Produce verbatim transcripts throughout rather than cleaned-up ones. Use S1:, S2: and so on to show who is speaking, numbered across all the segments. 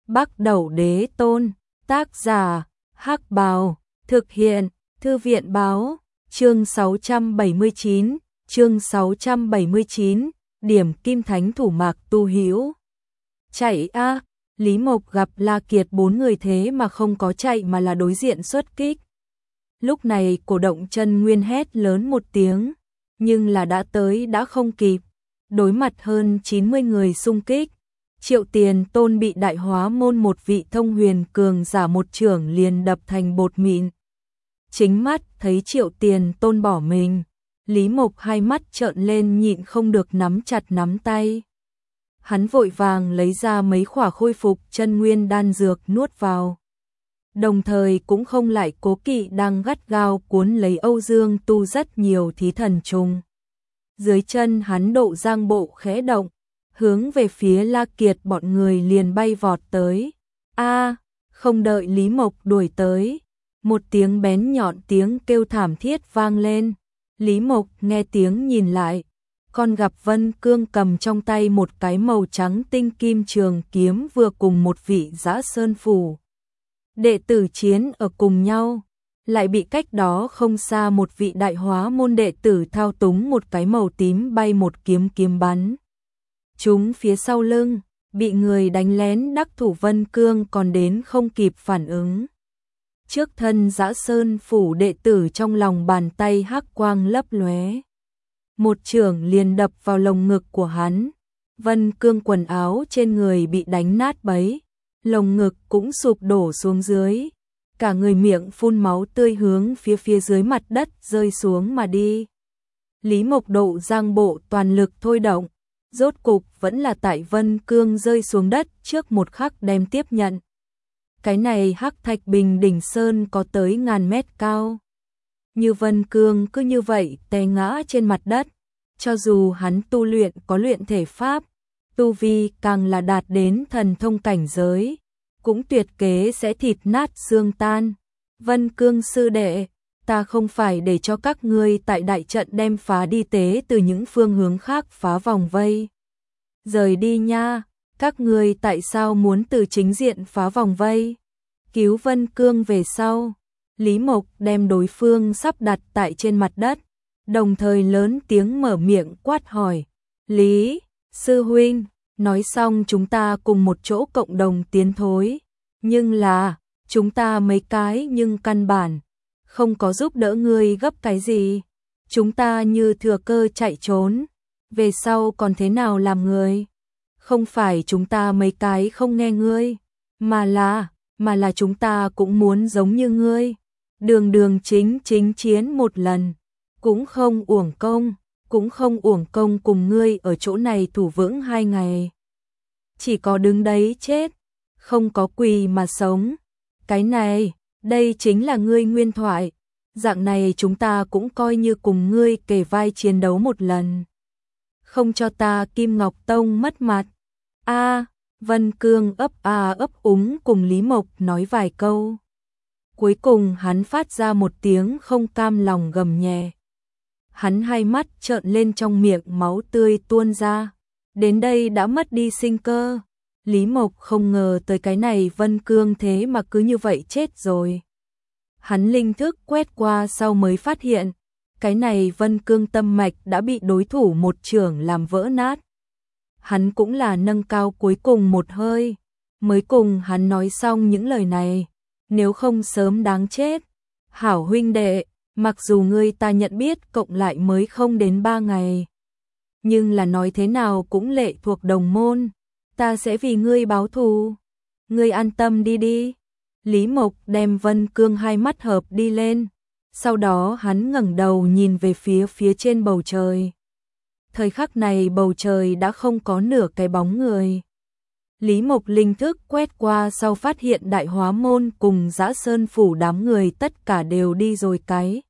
S1: Bắc Đẩu Đế Tôn, tác giả, Hắc Bào, thực hiện, Thư viện Báo, chương sáu trăm bảy mươi chín, chương sáu trăm bảy mươi chín, điểm kim thánh thủ mạc tu hữu. Chạy a, Lý Mộc gặp La Kiệt bốn người thế mà không có chạy mà là đối diện xuất kích. Lúc này cổ động chân nguyên hét lớn một tiếng, nhưng là đã tới đã không kịp, đối mặt hơn chín mươi người xung kích. Triệu Tiền Tôn bị đại hóa môn một vị thông huyền cường giả một chưởng liền đập thành bột mịn. Chính mắt thấy Triệu Tiền Tôn bỏ mình, Lý Mộc hai mắt trợn lên nhịn không được nắm chặt nắm tay. Hắn vội vàng lấy ra mấy khỏa khôi phục chân nguyên đan dược nuốt vào. Đồng thời cũng không lại cố kỵ đang gắt gao cuốn lấy Âu Dương Tu rất nhiều thí thần trùng. Dưới chân hắn độ giang bộ khẽ động, hướng về phía La Kiệt bọn người liền bay vọt tới. A, không đợi Lý Mộc đuổi tới, một tiếng bén nhọn tiếng kêu thảm thiết vang lên. Lý Mộc nghe tiếng nhìn lại, còn gặp Vân Cương cầm trong tay một cái màu trắng tinh kim trường kiếm vừa cùng một vị Dã Sơn phủ đệ tử chiến ở cùng nhau, lại bị cách đó không xa một vị đại hóa môn đệ tử thao túng một cái màu tím bay một kiếm kiếm bắn. Chúng phía sau lưng, bị người đánh lén đắc thủ Vân Cương còn đến không kịp phản ứng. Trước thân Dã Sơn phủ đệ tử trong lòng bàn tay hắc quang lấp lóe. Một chưởng liền đập vào lồng ngực của hắn. Vân Cương quần áo trên người bị đánh nát bấy, lồng ngực cũng sụp đổ xuống dưới. Cả người miệng phun máu tươi hướng phía phía dưới mặt đất rơi xuống mà đi. Lý Mộc độ giang bộ toàn lực thôi động, rốt cục vẫn là tại Vân Cương rơi xuống đất trước một khắc đem tiếp nhận. Cái này hắc thạch bình đỉnh sơn có tới ngàn mét cao. Như Vân Cương cứ như vậy té ngã trên mặt đất, cho dù hắn tu luyện có luyện thể pháp, tu vi càng là đạt đến thần thông cảnh giới, cũng tuyệt kế sẽ thịt nát xương tan. Vân Cương sư đệ, ta không phải để cho các ngươi tại đại trận đem phá đi tế từ những phương hướng khác phá vòng vây. Rời đi nha, các ngươi tại sao muốn từ chính diện phá vòng vây? Cứu Vân Cương về sau, Lý Mộc đem đối phương sắp đặt tại trên mặt đất, đồng thời lớn tiếng mở miệng quát hỏi. Lý, sư huynh, nói xong chúng ta cùng một chỗ cộng đồng tiến thối. Nhưng là, chúng ta mấy cái nhưng căn bản không có giúp đỡ ngươi gấp cái gì. Chúng ta như thừa cơ chạy trốn, về sau còn thế nào làm người? Không phải chúng ta mấy cái không nghe ngươi, mà là, mà là chúng ta cũng muốn giống như ngươi. Đường đường chính chính chiến một lần, cũng không uổng công, cũng không uổng công cùng ngươi ở chỗ này thủ vững hai ngày. Chỉ có đứng đấy chết, không có quỳ mà sống. Cái này, đây chính là ngươi nguyên thoại. Dạng này chúng ta cũng coi như cùng ngươi kề vai chiến đấu một lần. Không cho ta Kim Ngọc Tông mất mặt. A, Vân Cương ấp a ấp úng cùng Lý Mộc nói vài câu. Cuối cùng hắn phát ra một tiếng không cam lòng gầm nhẹ. Hắn hai mắt trợn lên trong miệng máu tươi tuôn ra. Đến đây đã mất đi sinh cơ. Lý Mộc không ngờ tới cái này Vân Cương thế mà cứ như vậy chết rồi. Hắn linh thức quét qua sau mới phát hiện, cái này Vân Cương tâm mạch đã bị đối thủ một chưởng làm vỡ nát. Hắn cũng là nâng cao cuối cùng một hơi, mới cùng hắn nói xong những lời này. Nếu không sớm đáng chết. Hảo huynh đệ, mặc dù ngươi ta nhận biết cộng lại mới không đến ba ngày, nhưng là nói thế nào cũng lệ thuộc đồng môn. Ta sẽ vì ngươi báo thù. Ngươi an tâm đi đi. Lý Mộc đem Vân Cương hai mắt hợp đi lên. Sau đó hắn ngẩng đầu nhìn về phía phía trên bầu trời. Thời khắc này bầu trời đã không có nửa cái bóng người. Lý Mộc linh thức quét qua sau phát hiện đại hóa môn cùng Dã Sơn phủ đám người tất cả đều đi rồi cái.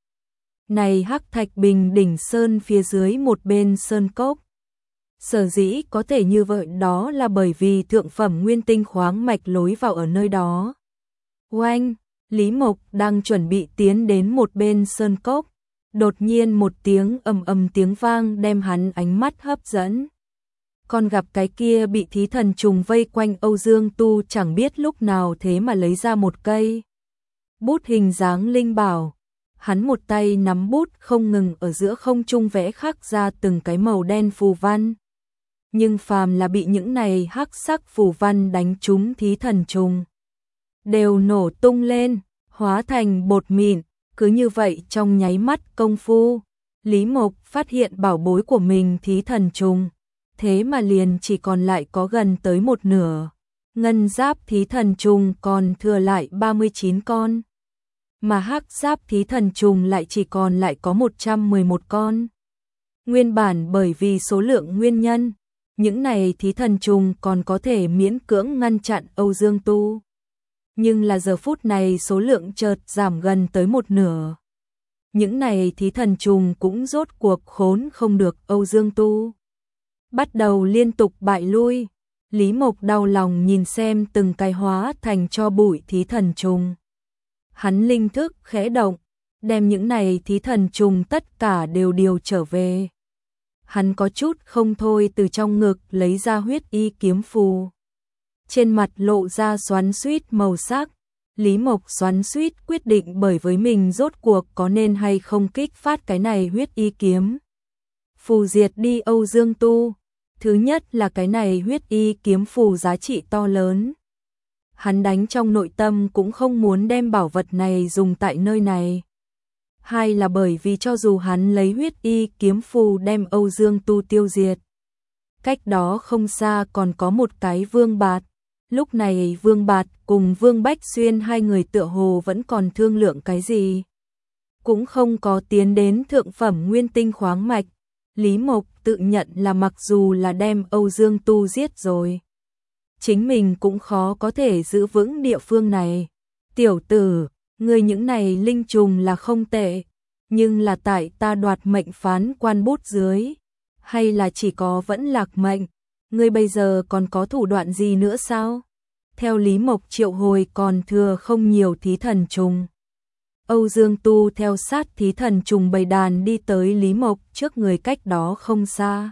S1: Này hắc thạch bình đỉnh sơn phía dưới một bên sơn cốc. Sở dĩ có thể như vậy đó là bởi vì thượng phẩm nguyên tinh khoáng mạch lối vào ở nơi đó. Oanh, Lý Mộc đang chuẩn bị tiến đến một bên sơn cốc. Đột nhiên một tiếng ầm ầm tiếng vang đem hắn ánh mắt hấp dẫn. Còn gặp cái kia bị thí thần trùng vây quanh Âu Dương Tu chẳng biết lúc nào thế mà lấy ra một cây bút hình dáng linh bảo. Hắn một tay nắm bút không ngừng ở giữa không trung vẽ khắc ra từng cái màu đen phù văn. Nhưng phàm là bị những này hắc sắc phù văn đánh trúng thí thần trùng, đều nổ tung lên, hóa thành bột mịn. Cứ như vậy trong nháy mắt công phu, Lý Mộc phát hiện bảo bối của mình thí thần trùng, thế mà liền chỉ còn lại có gần tới một nửa. Ngân giáp thí thần trùng còn thừa lại ba mươi chín con, mà hắc giáp thí thần trùng lại chỉ còn lại có một trăm mười một con. Nguyên bản bởi vì số lượng nguyên nhân, những này thí thần trùng còn có thể miễn cưỡng ngăn chặn Âu Dương Tu. Nhưng là giờ phút này số lượng chợt giảm gần tới một nửa. Những này thí thần trùng cũng rốt cuộc khốn không được Âu Dương Tu, bắt đầu liên tục bại lui. Lý Mộc đau lòng nhìn xem từng cái hóa thành tro bụi thí thần trùng. Hắn linh thức khẽ động, đem những này thí thần trùng tất cả đều điều trở về. Hắn có chút không thôi từ trong ngực lấy ra huyết y kiếm phù. Trên mặt lộ ra xoắn xuýt màu sắc. Lý Mộc xoắn xuýt quyết định bởi với mình rốt cuộc có nên hay không kích phát cái này huyết y kiếm phù diệt đi Âu Dương Tu. Thứ nhất là cái này huyết y kiếm phù giá trị to lớn. Hắn đánh trong nội tâm cũng không muốn đem bảo vật này dùng tại nơi này. Hai là bởi vì cho dù hắn lấy huyết y kiếm phù đem Âu Dương Tu tiêu diệt, cách đó không xa còn có một cái Vương Bạt. Lúc này Vương Bạt cùng Vương Bách Xuyên hai người tựa hồ vẫn còn thương lượng cái gì, cũng không có tiến đến thượng phẩm nguyên tinh khoáng mạch. Lý Mộc tự nhận là mặc dù là đem Âu Dương Tu giết rồi, chính mình cũng khó có thể giữ vững địa phương này. Tiểu tử, ngươi những này linh trùng là không tệ, nhưng là tại ta đoạt mệnh phán quan bút dưới, hay là chỉ có vẫn lạc mệnh, ngươi bây giờ còn có thủ đoạn gì nữa sao? Theo Lý Mộc triệu hồi còn thừa không nhiều thí thần trùng. Âu Dương Tu theo sát thí thần trùng bầy đàn đi tới Lý Mộc trước người cách đó không xa.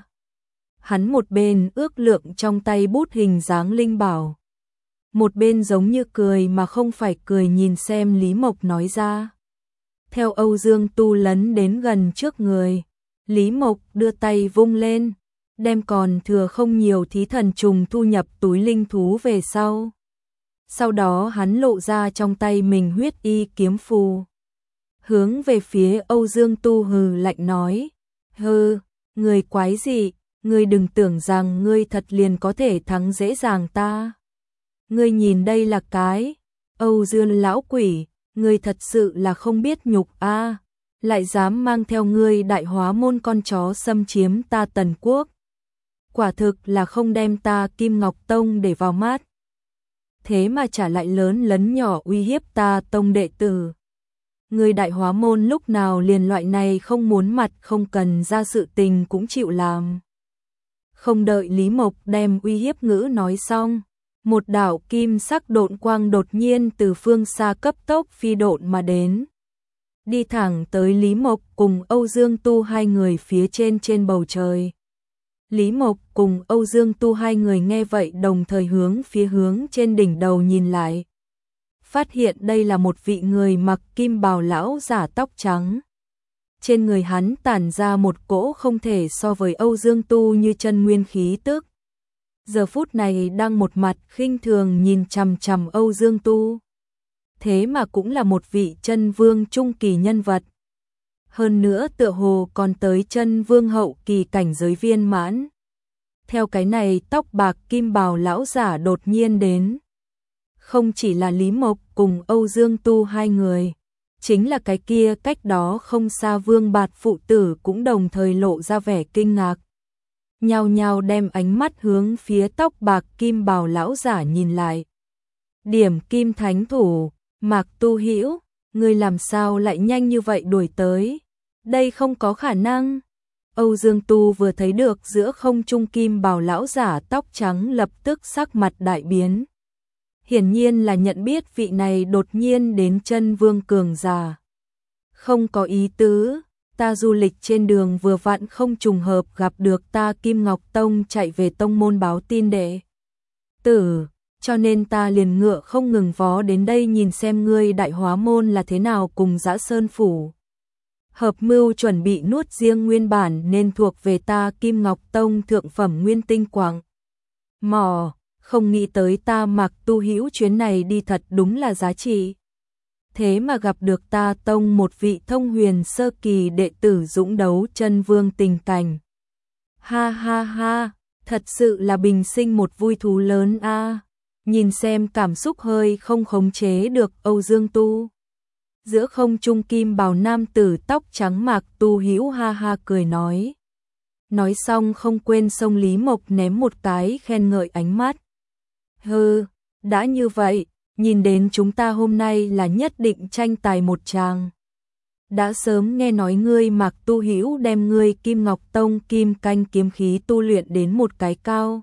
S1: Hắn một bên ước lượng trong tay bút hình dáng linh bảo, một bên giống như cười mà không phải cười nhìn xem Lý Mộc nói ra. Theo Âu Dương Tu lấn đến gần trước người, Lý Mộc đưa tay vung lên, đem còn thừa không nhiều thí thần trùng thu nhập túi linh thú về sau. Sau đó hắn lộ ra trong tay mình huyết y kiếm phù, hướng về phía Âu Dương Tu hừ lạnh nói: "Hừ, người quái gì, ngươi đừng tưởng rằng ngươi thật liền có thể thắng dễ dàng ta. Ngươi nhìn đây là cái, Âu Dương lão quỷ, ngươi thật sự là không biết nhục a, à, lại dám mang theo ngươi Đại Hóa môn con chó xâm chiếm ta Tần Quốc. Quả thực là không đem ta Kim Ngọc Tông để vào mắt. Thế mà trả lại lớn lấn nhỏ uy hiếp ta tông đệ tử. Ngươi Đại Hóa môn lúc nào liền loại này không muốn mặt không cần ra sự tình cũng chịu làm." Không đợi Lý Mộc đem uy hiếp ngữ nói xong, một đạo kim sắc độn quang đột nhiên từ phương xa cấp tốc phi độn mà đến, đi thẳng tới Lý Mộc cùng Âu Dương Tu hai người phía trên trên bầu trời. Lý Mộc cùng Âu Dương Tu hai người nghe vậy đồng thời hướng phía hướng trên đỉnh đầu nhìn lại, phát hiện đây là một vị người mặc kim bào lão giả tóc trắng. Trên người hắn tản ra một cỗ không thể so với Âu Dương Tu như chân nguyên khí tức. Giờ phút này đang một mặt khinh thường nhìn chằm chằm Âu Dương Tu. Thế mà cũng là một vị chân vương trung kỳ nhân vật. Hơn nữa tựa hồ còn tới chân vương hậu kỳ cảnh giới viên mãn. Theo cái này tóc bạc kim bào lão giả đột nhiên đến. Không chỉ là Lý Mộc cùng Âu Dương Tu hai người, chính là cái kia cách đó không xa Vương Bạt phụ tử cũng đồng thời lộ ra vẻ kinh ngạc. Nhao nhao đem ánh mắt hướng phía tóc bạc kim bào lão giả nhìn lại. Điểm kim thánh thủ, Mạc Tu Hữu, ngươi làm sao lại nhanh như vậy đuổi tới? Đây không có khả năng. Âu Dương Tu vừa thấy được giữa không trung kim bào lão giả tóc trắng lập tức sắc mặt đại biến. Hiển nhiên là nhận biết vị này đột nhiên đến chân vương cường giả. Không có ý tứ, ta du lịch trên đường vừa vặn không trùng hợp gặp được ta Kim Ngọc Tông chạy về tông môn báo tin đệ tử, cho nên ta liền ngựa không ngừng vó đến đây nhìn xem ngươi Đại Hóa môn là thế nào cùng Dã Sơn phủ hợp mưu chuẩn bị nuốt riêng nguyên bản nên thuộc về ta Kim Ngọc Tông thượng phẩm nguyên tinh quảng mỏ, không nghĩ tới ta Mạc Tu Hữu chuyến này đi thật đúng là giá trị. Thế mà gặp được ta tông một vị thông huyền sơ kỳ đệ tử dũng đấu chân vương tình cảnh. Ha ha ha, thật sự là bình sinh một vui thú lớn a. Nhìn xem cảm xúc hơi không khống chế được Âu Dương Tu. Giữa không trung kim bào nam tử tóc trắng Mạc Tu Hữu ha ha cười nói. Nói xong không quên xông Lý Mộc ném một cái khen ngợi ánh mắt. Hừ, đã như vậy, nhìn đến chúng ta hôm nay là nhất định tranh tài một tràng. Đã sớm nghe nói ngươi Mạc Tu Hữu đem ngươi Kim Ngọc Tông kim canh kiếm khí tu luyện đến một cái cao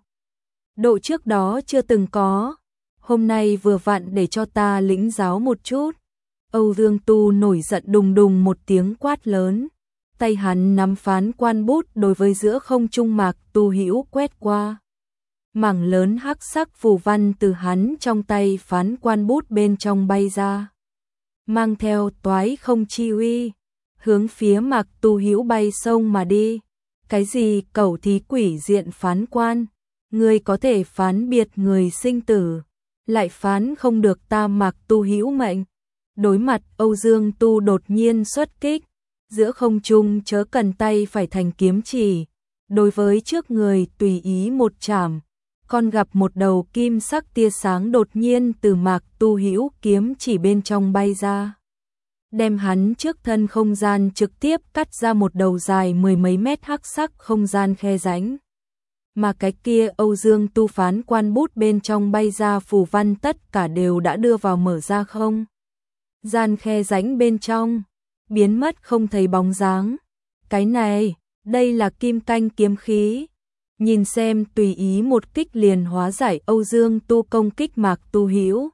S1: độ trước đó chưa từng có, hôm nay vừa vặn để cho ta lĩnh giáo một chút. Âu Dương Tu nổi giận đùng đùng một tiếng quát lớn, tay hắn nắm phán quan bút đối với giữa không trung Mạc Tu Hữu quét qua. Mảng lớn hắc sắc phù văn từ hắn trong tay phán quan bút bên trong bay ra, mang theo toái không chi uy, hướng phía Mạc Tu Hữu bay sông mà đi. Cái gì cẩu thí quỷ diện phán quan, ngươi có thể phán biệt người sinh tử, lại phán không được ta Mạc Tu Hữu mệnh. Đối mặt Âu Dương Tu đột nhiên xuất kích, giữa không trung chớ cần tay phải thành kiếm chỉ, đối với trước người tùy ý một chảm, còn gặp một đầu kim sắc tia sáng đột nhiên từ Mạc Tu Hữu kiếm chỉ bên trong bay ra, đem hắn trước thân không gian trực tiếp cắt ra một đầu dài mười mấy mét hắc sắc không gian khe rãnh. Mà cái kia Âu Dương Tu phán quan bút bên trong bay ra phù văn tất cả đều đã đưa vào mở ra không gian khe rãnh bên trong, biến mất không thấy bóng dáng. Cái này, đây là kim canh kiếm khí. Nhìn xem tùy ý một kích liền hóa giải Âu Dương Tu công kích Mạc Tu Hữu.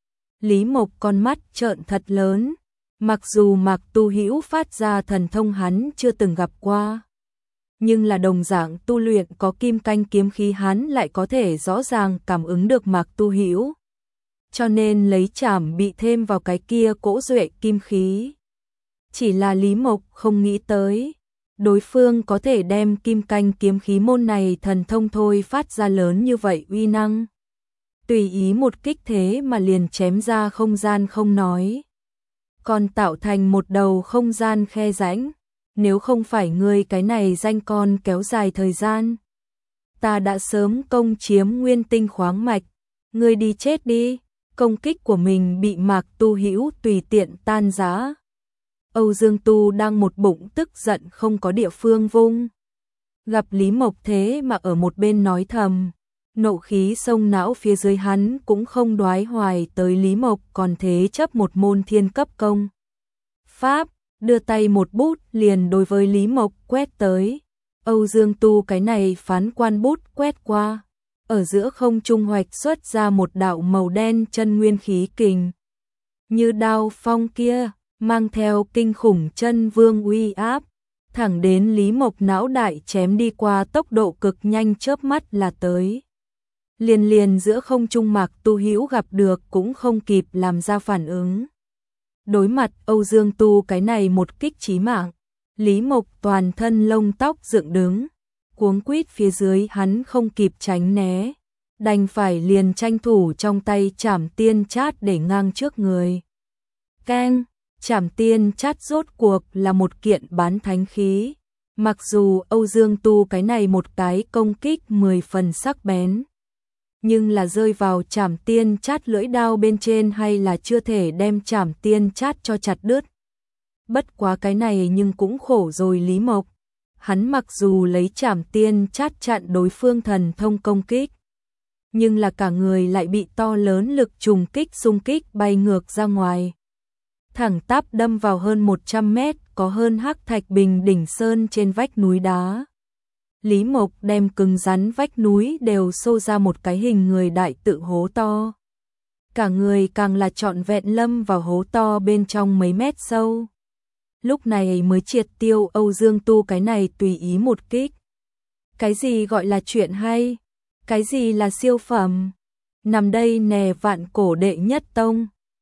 S1: Lý Mộc con mắt trợn thật lớn, mặc dù Mạc Tu Hữu phát ra thần thông hắn chưa từng gặp qua, nhưng là đồng dạng tu luyện có kim canh kiếm khí hắn lại có thể rõ ràng cảm ứng được Mạc Tu Hữu. Cho nên lấy chảm bị thêm vào cái kia cỗ duệ kim khí. Chỉ là Lý Mộc không nghĩ tới, đối phương có thể đem kim canh kiếm khí môn này thần thông thôi phát ra lớn như vậy uy năng. Tùy ý một kích thế mà liền chém ra không gian không nói, còn tạo thành một đầu không gian khe rãnh. Nếu không phải ngươi cái này danh con kéo dài thời gian, ta đã sớm công chiếm nguyên tinh khoáng mạch. Ngươi đi chết đi. Công kích của mình bị Mạc Tu Hữu tùy tiện tan rã. Âu Dương Tu đang một bụng tức giận không có địa phương vung. Gặp Lý Mộc thế mà ở một bên nói thầm, nộ khí sông não phía dưới hắn cũng không đoái hoài tới Lý Mộc còn thế chấp một môn thiên cấp công pháp, đưa tay một bút liền đối với Lý Mộc quét tới. Âu Dương Tu cái này phán quan bút quét qua, ở giữa không trung hoạch xuất ra một đạo màu đen chân nguyên khí kình. Như đao phong kia, mang theo kinh khủng chân vương uy áp, thẳng đến Lý Mộc não đại chém đi qua tốc độ cực nhanh chớp mắt là tới. Liền liền giữa không trung Mạc Tu Hữu gặp được cũng không kịp làm ra phản ứng. Đối mặt Âu Dương Tu cái này một kích chí mạng, Lý Mộc toàn thân lông tóc dựng đứng, cuống quýt phía dưới hắn không kịp tránh né, đành phải liền tranh thủ trong tay Trảm Tiên Chát để ngang trước người. Keng, Trảm Tiên Chát rốt cuộc là một kiện bán thánh khí, mặc dù Âu Dương Tu cái này một cái công kích mười phần sắc bén, nhưng là rơi vào Trảm Tiên Chát lưỡi đao bên trên hay là chưa thể đem Trảm Tiên Chát cho chặt đứt. Bất quá cái này nhưng cũng khổ rồi Lý Mộc. Hắn mặc dù lấy Trảm Tiên Chát chặn đối phương thần thông công kích, nhưng là cả người lại bị to lớn lực trùng kích xung kích bay ngược ra ngoài. Thẳng tắp đâm vào hơn một trăm mét có hơn Hắc Thạch Bình đỉnh sơn trên vách núi đá. Lý Mộc đem cứng rắn vách núi đều xô ra một cái hình người đại tự hố to. Cả người càng là trọn vẹn lâm vào hố to bên trong mấy mét sâu. lúc này mới triệt tiêu Âu Dương Tu cái này tùy ý một kích. Cái gì gọi là chuyện hay? Cái gì là siêu phẩm? Nằm đây nè vạn cổ đệ nhất tông.